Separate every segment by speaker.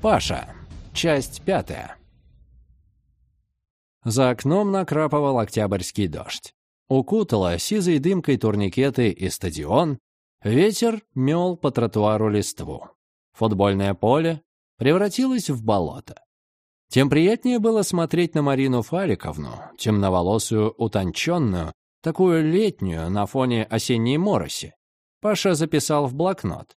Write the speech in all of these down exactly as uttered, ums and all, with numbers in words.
Speaker 1: Паша. Часть пятая. За окном накрапывал октябрьский дождь. Укутало сизой дымкой турникеты и стадион. Ветер мел по тротуару листву. Футбольное поле превратилось в болото. Тем приятнее было смотреть на Марину Фаликовну, темноволосую, утонченную, такую летнюю на фоне осенней мороси. Паша записал в блокнот.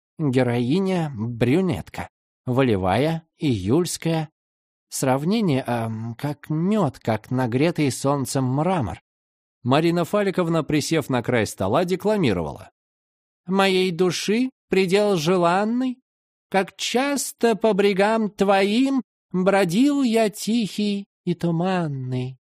Speaker 1: Героиня брюнетка, волевая, июльская. Сравнение, э, как мед, как нагретый солнцем мрамор. Марина Фаликовна, присев на край стола, декламировала. «Моей души предел желанный, как часто по брегам твоим бродил я тихий и туманный,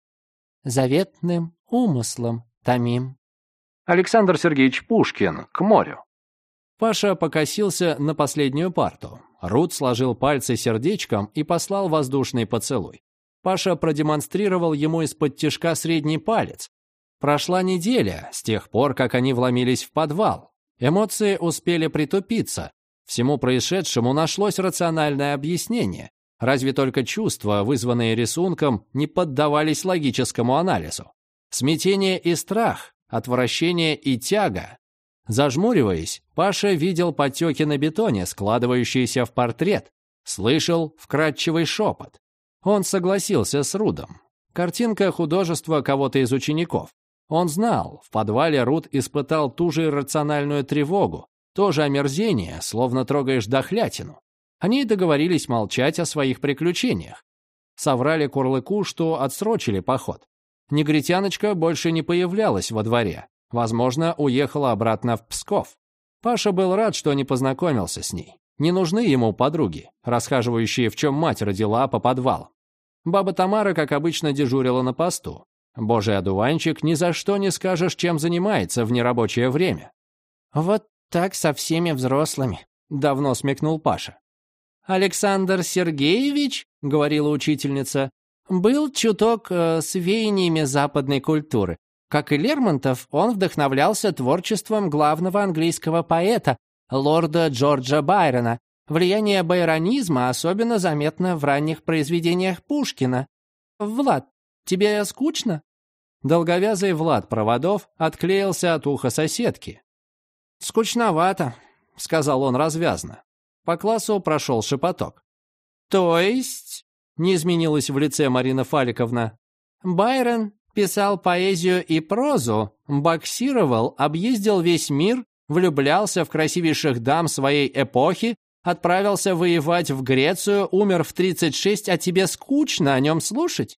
Speaker 1: заветным умыслом томим». Александр Сергеевич Пушкин. К морю. Паша покосился на последнюю парту. Рут сложил пальцы сердечком и послал воздушный поцелуй. Паша продемонстрировал ему из-под тишка средний палец. Прошла неделя с тех пор, как они вломились в подвал. Эмоции успели притупиться. Всему происшедшему нашлось рациональное объяснение. Разве только чувства, вызванные рисунком, не поддавались логическому анализу. Смятение и страх, отвращение и тяга. Зажмуриваясь, Паша видел потеки на бетоне, складывающиеся в портрет. Слышал вкрадчивый шепот. Он согласился с Рудом. Картинка художества кого-то из учеников. Он знал, в подвале Руд испытал ту же иррациональную тревогу, то же омерзение, словно трогаешь дохлятину. Они договорились молчать о своих приключениях. Соврали Курлыку, что отсрочили поход. Негритяночка больше не появлялась во дворе. Возможно, уехала обратно в Псков. Паша был рад, что не познакомился с ней. Не нужны ему подруги, расхаживающие, в чем мать родила, по подвалам. Баба Тамара, как обычно, дежурила на посту. Божий одуванчик ни за что не скажешь, чем занимается в нерабочее время. «Вот так со всеми взрослыми», — давно смекнул Паша. «Александр Сергеевич, — говорила учительница, — был чуток э, с веяниями западной культуры. Как и Лермонтов, он вдохновлялся творчеством главного английского поэта, лорда Джорджа Байрона. Влияние байронизма особенно заметно в ранних произведениях Пушкина. Влад, тебе скучно?» Долговязый Влад Проводов отклеился от уха соседки. «Скучновато», — сказал он развязно. По классу прошел шепоток. «То есть?» — не изменилась в лице Марина Фаликовна. «Байрон писал поэзию и прозу, боксировал, объездил весь мир, влюблялся в красивейших дам своей эпохи, отправился воевать в Грецию, умер в тридцать шесть, а тебе скучно о нем слушать?»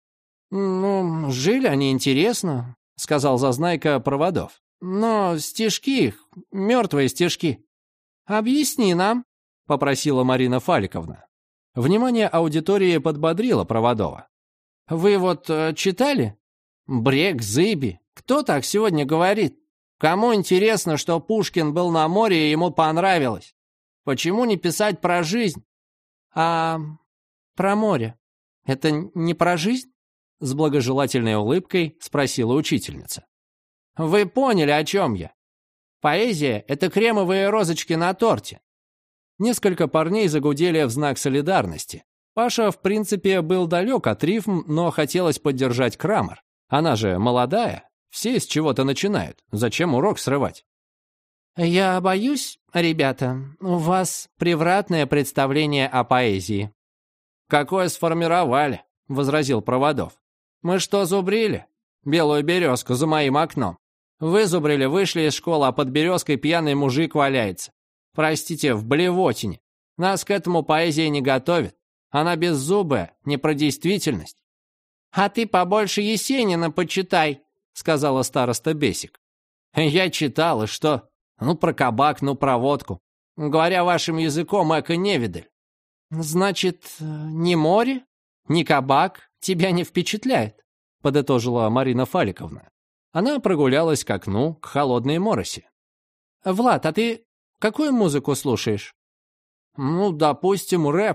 Speaker 1: «Ну, жили они интересно», — сказал зазнайка Проводов. «Но стишки их, мертвые стишки». «Объясни нам», — попросила Марина Фаликовна. Внимание аудитории подбодрило Проводова. «Вы вот э, читали? Брег, Зыби. Кто так сегодня говорит? Кому интересно, что Пушкин был на море и ему понравилось? Почему не писать про жизнь?» «А про море? Это не про жизнь?» С благожелательной улыбкой спросила учительница. «Вы поняли, о чем я. Поэзия — это кремовые розочки на торте». Несколько парней загудели в знак солидарности. Паша, в принципе, был далек от рифм, но хотелось поддержать Крамер. Она же молодая, все с чего-то начинают. Зачем урок срывать? «Я боюсь, ребята, у вас превратное представление о поэзии». «Какое сформировали?» — возразил Проводов. «Мы что, зубрили? Белую березку за моим окном. Вы зубрили, вышли из школы, а под березкой пьяный мужик валяется. Простите, в блевотине. Нас к этому поэзия не готовит. Она беззубая, не про действительность». «А ты побольше Есенина почитай», — сказала староста Бесик. «Я читал, и что? Ну, про кабак, ну, про водку. Говоря вашим языком, эко-невидаль». «Значит, ни море, ни кабак тебя не впечатляет», — подытожила Марина Фаликовна. Она прогулялась к окну, к холодной мороси. «Влад, а ты какую музыку слушаешь?» «Ну, допустим, рэп».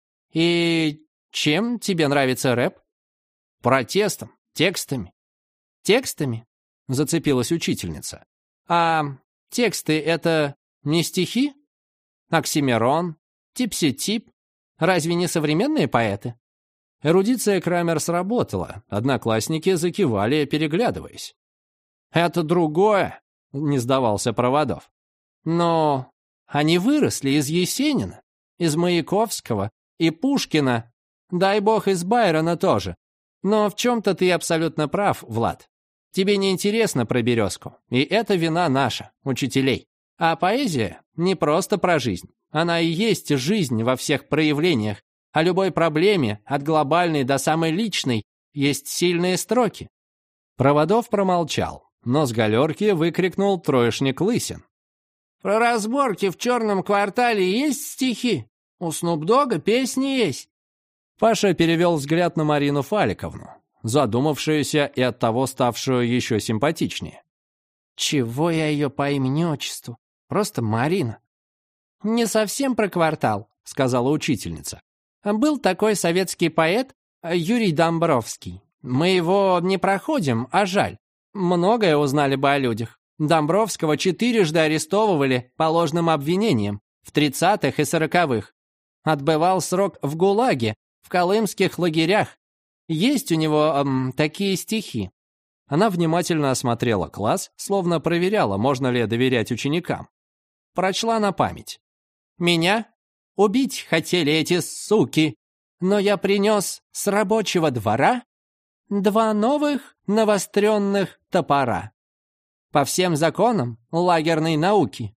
Speaker 1: «И чем тебе нравится рэп?» «Протестом, текстами». «Текстами?» — зацепилась учительница. «А тексты — это не стихи? Оксимирон, типси-тип, Разве не современные поэты?» Эрудиция Крамер сработала, одноклассники закивали, переглядываясь. «Это другое», — не сдавался Проводов. «Но они выросли из Есенина, из Маяковского и Пушкина, дай бог из Байрона тоже. Но в чем-то ты абсолютно прав, Влад. Тебе не интересно про «Березку», и это вина наша, учителей. А поэзия не просто про жизнь, она и есть жизнь во всех проявлениях. О любой проблеме, от глобальной до самой личной, есть сильные строки». Проводов промолчал, но с галерки выкрикнул троечник Лысин. «Про разборки в черном квартале есть стихи? У Снупдога песни есть». Паша перевел взгляд на Марину Фаликовну, задумавшуюся и оттого ставшую еще симпатичнее. «Чего я ее по имени-отчеству? Просто Марина». «Не совсем про квартал», — сказала учительница. «Был такой советский поэт Юрий Домбровский. Мы его не проходим, а жаль. Многое узнали бы о людях. Домбровского четырежды арестовывали по ложным обвинениям в тридцатых и сороковых. Отбывал срок в ГУЛАГе, в колымских лагерях. Есть у него эм, такие стихи». Она внимательно осмотрела класс, словно проверяла, можно ли доверять ученикам. Прочла на память. «Меня убить хотели эти суки, но я принес с рабочего двора два новых навостренных топора. По всем законам лагерной науки».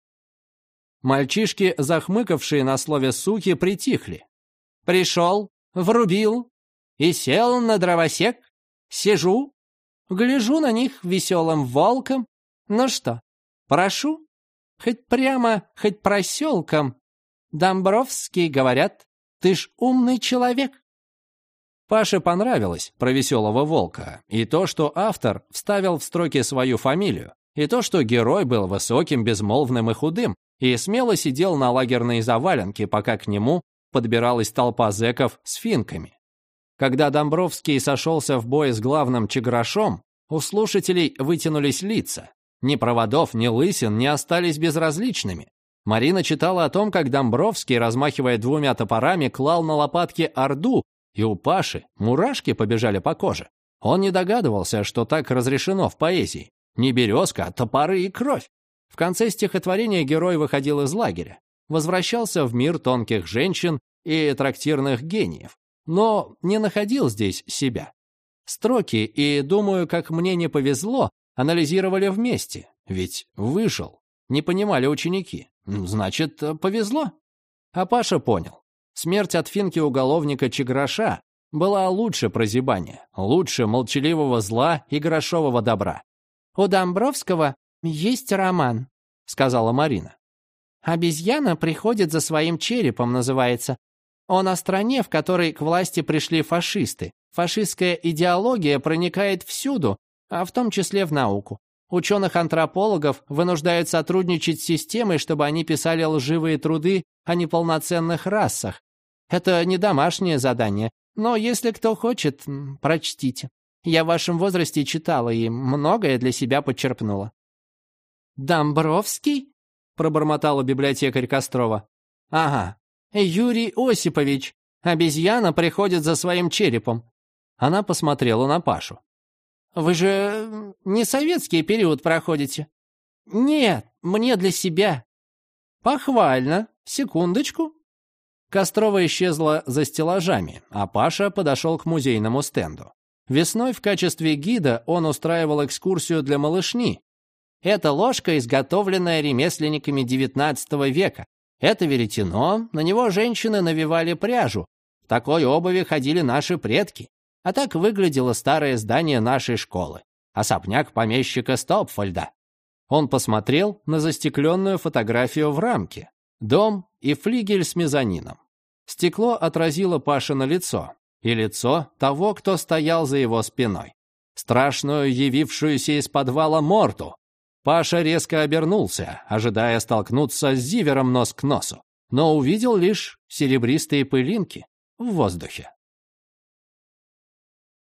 Speaker 1: Мальчишки, захмыкавшие на слове «суки», притихли. «Пришел, врубил и сел на дровосек. Сижу, гляжу на них веселым волком. Ну что, прошу, хоть прямо, хоть проселком. Домбровский, говорят, ты ж умный человек». Паше понравилось про веселого волка и то, что автор вставил в строки свою фамилию, и то, что герой был высоким, безмолвным и худым, и смело сидел на лагерной заваленке, пока к нему подбиралась толпа зэков с финками. Когда Домбровский сошелся в бой с главным Чеграшом, у слушателей вытянулись лица. Ни Проводов, ни Лысин не остались безразличными. Марина читала о том, как Домбровский, размахивая двумя топорами, клал на лопатки орду, и у Паши мурашки побежали по коже. Он не догадывался, что так разрешено в поэзии. Не березка, а топоры и кровь. В конце стихотворения герой выходил из лагеря, возвращался в мир тонких женщин и трактирных гениев, но не находил здесь себя. Строки и «Думаю, как мне не повезло» анализировали вместе, ведь выжил. Не понимали ученики. Значит, повезло. А Паша понял. Смерть от финки-уголовника Чеграша была лучше прозябания, лучше молчаливого зла и грошового добра. «У Домбровского есть роман», — сказала Марина. «Обезьяна приходит за своим черепом» называется. Он о стране, в которой к власти пришли фашисты. Фашистская идеология проникает всюду, а в том числе в науку. Ученых-антропологов вынуждают сотрудничать с системой, чтобы они писали лживые труды о неполноценных расах. Это не домашнее задание, но если кто хочет, прочтите. Я в вашем возрасте читала и многое для себя подчерпнула». «Домбровский?» — пробормотала библиотекарь Кострова. «Ага, Юрий Осипович. Обезьяна приходит за своим черепом». Она посмотрела на Пашу. «Вы же не советский период проходите?» «Нет, мне для себя». «Похвально. Секундочку». Кострова исчезла за стеллажами, а Паша подошел к музейному стенду. Весной в качестве гида он устраивал экскурсию для малышни. «Это ложка, изготовленная ремесленниками девятнадцатого века. Это веретено, на него женщины навивали пряжу. В такой обуви ходили наши предки. А так выглядело старое здание нашей школы. Особняк помещика Стопфольда». Он посмотрел на застекленную фотографию в рамке. Дом и флигель с мезонином. Стекло отразило Пашино лицо и лицо того, кто стоял за его спиной. Страшную, явившуюся из подвала морду. Паша резко обернулся, ожидая столкнуться с Зивером нос к носу, но увидел лишь серебристые пылинки в воздухе.